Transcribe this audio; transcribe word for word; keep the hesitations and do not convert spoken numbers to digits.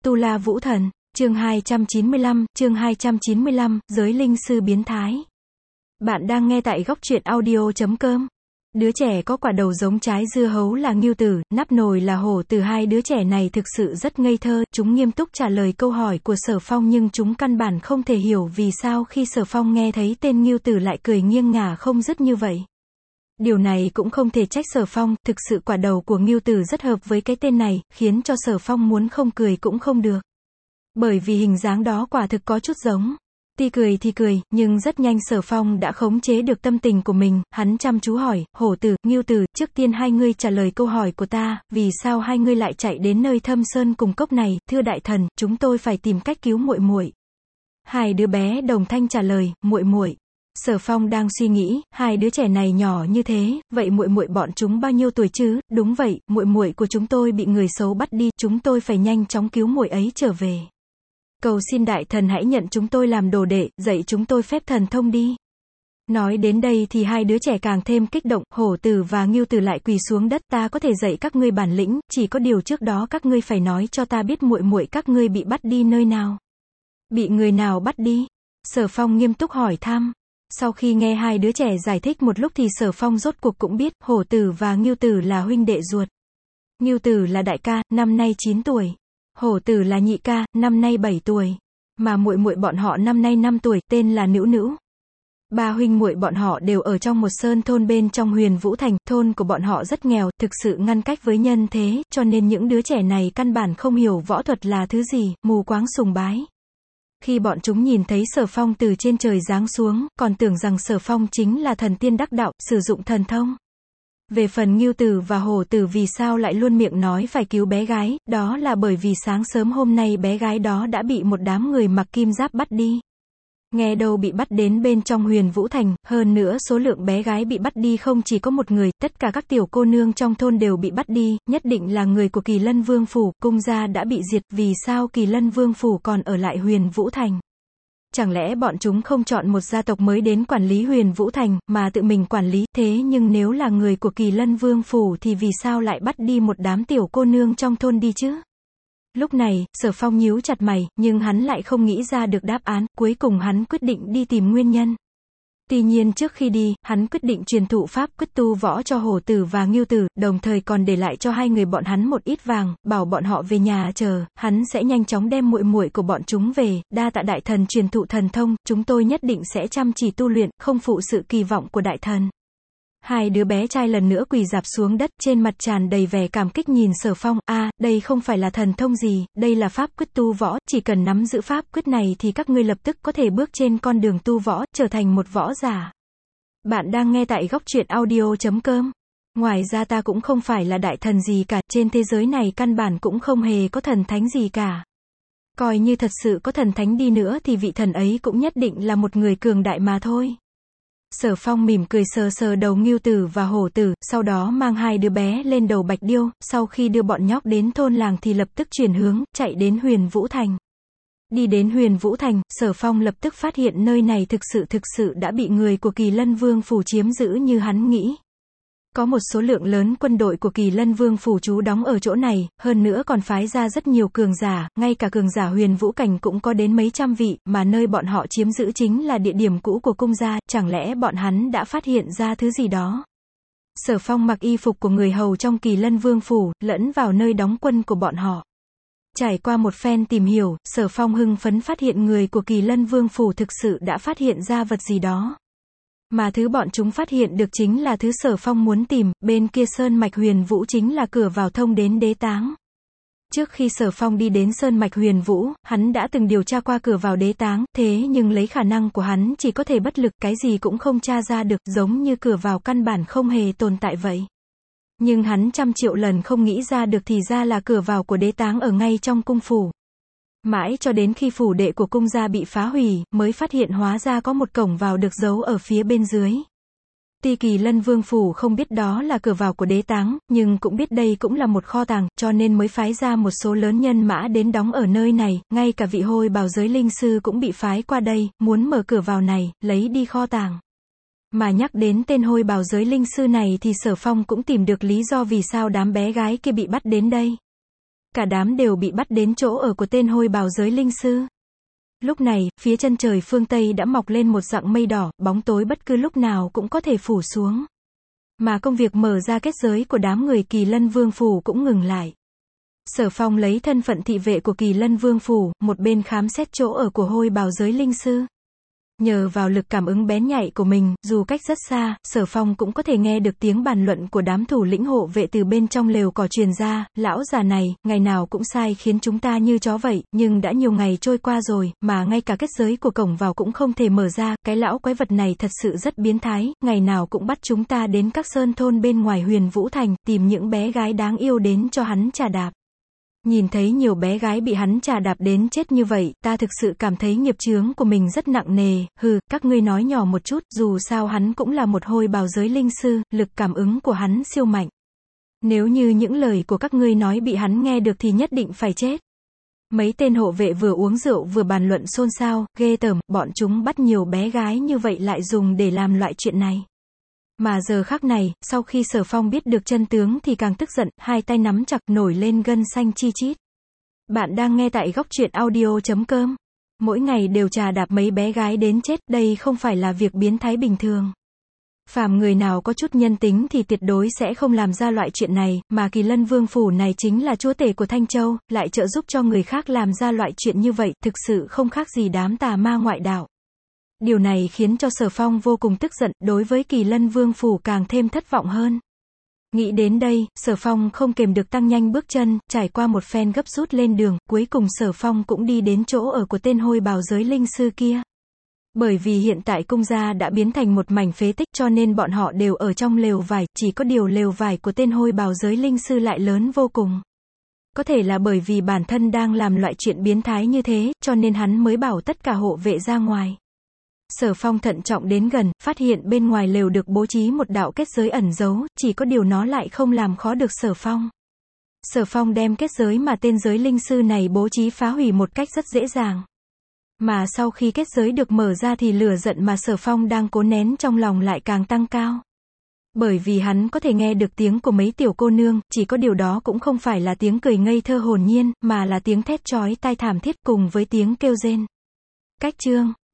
Tu La Vũ Thần, chương hai trăm chín mươi lăm, chương hai trăm chín mươi lăm, giới linh sư biến thái. Bạn đang nghe tại góc truyện audio chấm com. Đứa trẻ có quả đầu giống trái dưa hấu là Ngưu Tử, nắp nồi là hổ tử. Hai đứa trẻ này thực sự rất ngây thơ, chúng nghiêm túc trả lời câu hỏi của Sở Phong nhưng chúng căn bản không thể hiểu vì sao khi Sở Phong nghe thấy tên Ngưu Tử lại cười nghiêng ngả không dứt như vậy. Điều này cũng không thể trách Sở Phong, thực sự quả đầu của Ngưu Tử rất hợp với cái tên này, khiến cho Sở Phong muốn không cười cũng không được. Bởi vì hình dáng đó quả thực có chút giống. Ti cười thì cười, nhưng rất nhanh Sở Phong đã khống chế được tâm tình của mình, hắn chăm chú hỏi, hổ tử, Ngưu Tử, trước tiên hai ngươi trả lời câu hỏi của ta, vì sao hai ngươi lại chạy đến nơi thâm sơn cùng cốc này, thưa đại thần, chúng tôi phải tìm cách cứu muội muội. Hai đứa bé đồng thanh trả lời, muội muội. Sở Phong đang suy nghĩ, hai đứa trẻ này nhỏ như thế, vậy muội muội bọn chúng bao nhiêu tuổi chứ? Đúng vậy, muội muội của chúng tôi bị người xấu bắt đi, chúng tôi phải nhanh chóng cứu muội ấy trở về. Cầu xin đại thần hãy nhận chúng tôi làm đồ đệ, dạy chúng tôi phép thần thông đi. Nói đến đây thì hai đứa trẻ càng thêm kích động, hổ tử và Ngưu Tử lại quỳ xuống đất, ta có thể dạy các ngươi bản lĩnh, chỉ có điều trước đó các ngươi phải nói cho ta biết muội muội các ngươi bị bắt đi nơi nào. Bị người nào bắt đi? Sở Phong nghiêm túc hỏi thăm. Sau khi nghe hai đứa trẻ giải thích một lúc thì Sở Phong rốt cuộc cũng biết, hổ tử và Ngưu Tử là huynh đệ ruột. Ngưu Tử là đại ca, năm nay chín tuổi. Hổ tử là nhị ca, năm nay bảy tuổi. Mà muội muội bọn họ năm nay năm tuổi, tên là Nữu Nữu. Ba huynh muội bọn họ đều ở trong một sơn thôn bên trong Huyền Vũ Thành, thôn của bọn họ rất nghèo, thực sự ngăn cách với nhân thế, cho nên những đứa trẻ này căn bản không hiểu võ thuật là thứ gì, mù quáng sùng bái. Khi bọn chúng nhìn thấy Sở Phong từ trên trời giáng xuống, còn tưởng rằng Sở Phong chính là thần tiên đắc đạo, sử dụng thần thông. Về phần Ngưu Tử và hổ tử vì sao lại luôn miệng nói phải cứu bé gái, đó là bởi vì sáng sớm hôm nay bé gái đó đã bị một đám người mặc kim giáp bắt đi. Nghe đâu bị bắt đến bên trong Huyền Vũ Thành, hơn nữa số lượng bé gái bị bắt đi không chỉ có một người, tất cả các tiểu cô nương trong thôn đều bị bắt đi, nhất định là người của Kỳ Lân Vương Phủ, cung gia đã bị diệt, vì sao Kỳ Lân Vương Phủ còn ở lại Huyền Vũ Thành? Chẳng lẽ bọn chúng không chọn một gia tộc mới đến quản lý Huyền Vũ Thành, mà tự mình quản lý, thế nhưng nếu là người của Kỳ Lân Vương Phủ thì vì sao lại bắt đi một đám tiểu cô nương trong thôn đi chứ? Lúc này, Sở Phong nhíu chặt mày, nhưng hắn lại không nghĩ ra được đáp án, cuối cùng hắn quyết định đi tìm nguyên nhân. Tuy nhiên trước khi đi, hắn quyết định truyền thụ pháp quyết tu võ cho hổ tử và Ngưu Tử, đồng thời còn để lại cho hai người bọn hắn một ít vàng, bảo bọn họ về nhà chờ, hắn sẽ nhanh chóng đem muội muội của bọn chúng về, đa tạ đại thần truyền thụ thần thông, chúng tôi nhất định sẽ chăm chỉ tu luyện, không phụ sự kỳ vọng của đại thần. Hai đứa bé trai lần nữa quỳ rạp xuống đất, trên mặt tràn đầy vẻ cảm kích nhìn Sở Phong, a, à, đây không phải là thần thông gì, đây là pháp quyết tu võ, chỉ cần nắm giữ pháp quyết này thì các ngươi lập tức có thể bước trên con đường tu võ, trở thành một võ giả. Bạn đang nghe tại góc truyện audio chấm com. Ngoài ra ta cũng không phải là đại thần gì cả, trên thế giới này căn bản cũng không hề có thần thánh gì cả. Coi như thật sự có thần thánh đi nữa thì vị thần ấy cũng nhất định là một người cường đại mà thôi. Sở Phong mỉm cười sờ sờ đầu Ngưu Tử và hổ tử, sau đó mang hai đứa bé lên đầu Bạch Điêu, sau khi đưa bọn nhóc đến thôn làng thì lập tức chuyển hướng, chạy đến Huyền Vũ Thành. Đi đến Huyền Vũ Thành, Sở Phong lập tức phát hiện nơi này thực sự thực sự đã bị người của Kỳ Lân Vương Phủ chiếm giữ như hắn nghĩ. Có một số lượng lớn quân đội của Kỳ Lân Vương Phủ trú đóng ở chỗ này, hơn nữa còn phái ra rất nhiều cường giả, ngay cả cường giả Huyền Vũ Cảnh cũng có đến mấy trăm vị, mà nơi bọn họ chiếm giữ chính là địa điểm cũ của cung gia, chẳng lẽ bọn hắn đã phát hiện ra thứ gì đó? Sở Phong mặc y phục của người hầu trong Kỳ Lân Vương Phủ, lẫn vào nơi đóng quân của bọn họ. Trải qua một phen tìm hiểu, Sở Phong hưng phấn phát hiện người của Kỳ Lân Vương Phủ thực sự đã phát hiện ra vật gì đó. Mà thứ bọn chúng phát hiện được chính là thứ Sở Phong muốn tìm, bên kia sơn mạch Huyền Vũ chính là cửa vào thông đến đế táng. Trước khi Sở Phong đi đến sơn mạch Huyền Vũ, hắn đã từng điều tra qua cửa vào đế táng, thế nhưng lấy khả năng của hắn chỉ có thể bất lực, cái gì cũng không tra ra được, giống như cửa vào căn bản không hề tồn tại vậy. Nhưng hắn trăm triệu lần không nghĩ ra được thì ra là cửa vào của đế táng ở ngay trong cung phủ. Mãi cho đến khi phủ đệ của cung gia bị phá hủy, mới phát hiện hóa ra có một cổng vào được giấu ở phía bên dưới. Tuy Kỳ Lân Vương Phủ không biết đó là cửa vào của đế táng, nhưng cũng biết đây cũng là một kho tàng, cho nên mới phái ra một số lớn nhân mã đến đóng ở nơi này, ngay cả vị hôi bào giới linh sư cũng bị phái qua đây, muốn mở cửa vào này, lấy đi kho tàng. Mà nhắc đến tên hôi bào giới linh sư này thì Sở Phong cũng tìm được lý do vì sao đám bé gái kia bị bắt đến đây. cả đám đều bị bắt đến chỗ ở của tên hôi bào giới linh sư. Lúc này, phía chân trời phương Tây đã mọc lên một dặng mây đỏ, bóng tối bất cứ lúc nào cũng có thể phủ xuống. Mà công việc mở ra kết giới của đám người Kỳ Lân Vương Phủ cũng ngừng lại. Sở Phong lấy thân phận thị vệ của Kỳ Lân Vương Phủ, một bên khám xét chỗ ở của hôi bào giới linh sư. Nhờ vào lực cảm ứng bén nhạy của mình, dù cách rất xa, Sở Phong cũng có thể nghe được tiếng bàn luận của đám thủ lĩnh hộ vệ từ bên trong lều cỏ truyền ra, lão già này, ngày nào cũng sai khiến chúng ta như chó vậy, nhưng đã nhiều ngày trôi qua rồi, mà ngay cả kết giới của cổng vào cũng không thể mở ra, cái lão quái vật này thật sự rất biến thái, ngày nào cũng bắt chúng ta đến các sơn thôn bên ngoài Huyền Vũ Thành, tìm những bé gái đáng yêu đến cho hắn trà đạp. Nhìn thấy nhiều bé gái bị hắn trà đạp đến chết như vậy, ta thực sự cảm thấy nghiệp chướng của mình rất nặng nề, hừ, các ngươi nói nhỏ một chút, dù sao hắn cũng là một hôi bào giới linh sư, lực cảm ứng của hắn siêu mạnh. Nếu như những lời của các ngươi nói bị hắn nghe được thì nhất định phải chết. Mấy tên hộ vệ vừa uống rượu vừa bàn luận xôn xao, ghê tởm, bọn chúng bắt nhiều bé gái như vậy lại dùng để làm loại chuyện này. Mà giờ khắc này, sau khi Sở Phong biết được chân tướng thì càng tức giận, hai tay nắm chặt nổi lên gân xanh chi chít. Bạn đang nghe tại góc truyện audio chấm com. Mỗi ngày đều trà đạp mấy bé gái đến chết, đây không phải là việc biến thái bình thường. Phàm người nào có chút nhân tính thì tuyệt đối sẽ không làm ra loại chuyện này, mà Kỳ Lân Vương Phủ này chính là chúa tể của Thanh Châu, lại trợ giúp cho người khác làm ra loại chuyện như vậy, thực sự không khác gì đám tà ma ngoại đạo. Điều này khiến cho Sở Phong vô cùng tức giận, đối với Kỳ Lân Vương Phủ càng thêm thất vọng hơn. Nghĩ đến đây, Sở Phong không kềm được tăng nhanh bước chân, trải qua một phen gấp rút lên đường, cuối cùng Sở Phong cũng đi đến chỗ ở của tên hôi bào giới linh sư kia. Bởi vì hiện tại cung gia đã biến thành một mảnh phế tích cho nên bọn họ đều ở trong lều vải, chỉ có điều lều vải của tên hôi bào giới linh sư lại lớn vô cùng. Có thể là bởi vì bản thân đang làm loại chuyện biến thái như thế, cho nên hắn mới bảo tất cả hộ vệ ra ngoài. Sở Phong thận trọng đến gần, phát hiện bên ngoài lều được bố trí một đạo kết giới ẩn giấu, chỉ có điều nó lại không làm khó được Sở Phong. Sở Phong đem kết giới mà tên giới linh sư này bố trí phá hủy một cách rất dễ dàng. Mà sau khi kết giới được mở ra thì lửa giận mà Sở Phong đang cố nén trong lòng lại càng tăng cao. Bởi vì hắn có thể nghe được tiếng của mấy tiểu cô nương, chỉ có điều đó cũng không phải là tiếng cười ngây thơ hồn nhiên, mà là tiếng thét chói tai thảm thiết cùng với tiếng kêu rên. Cách chương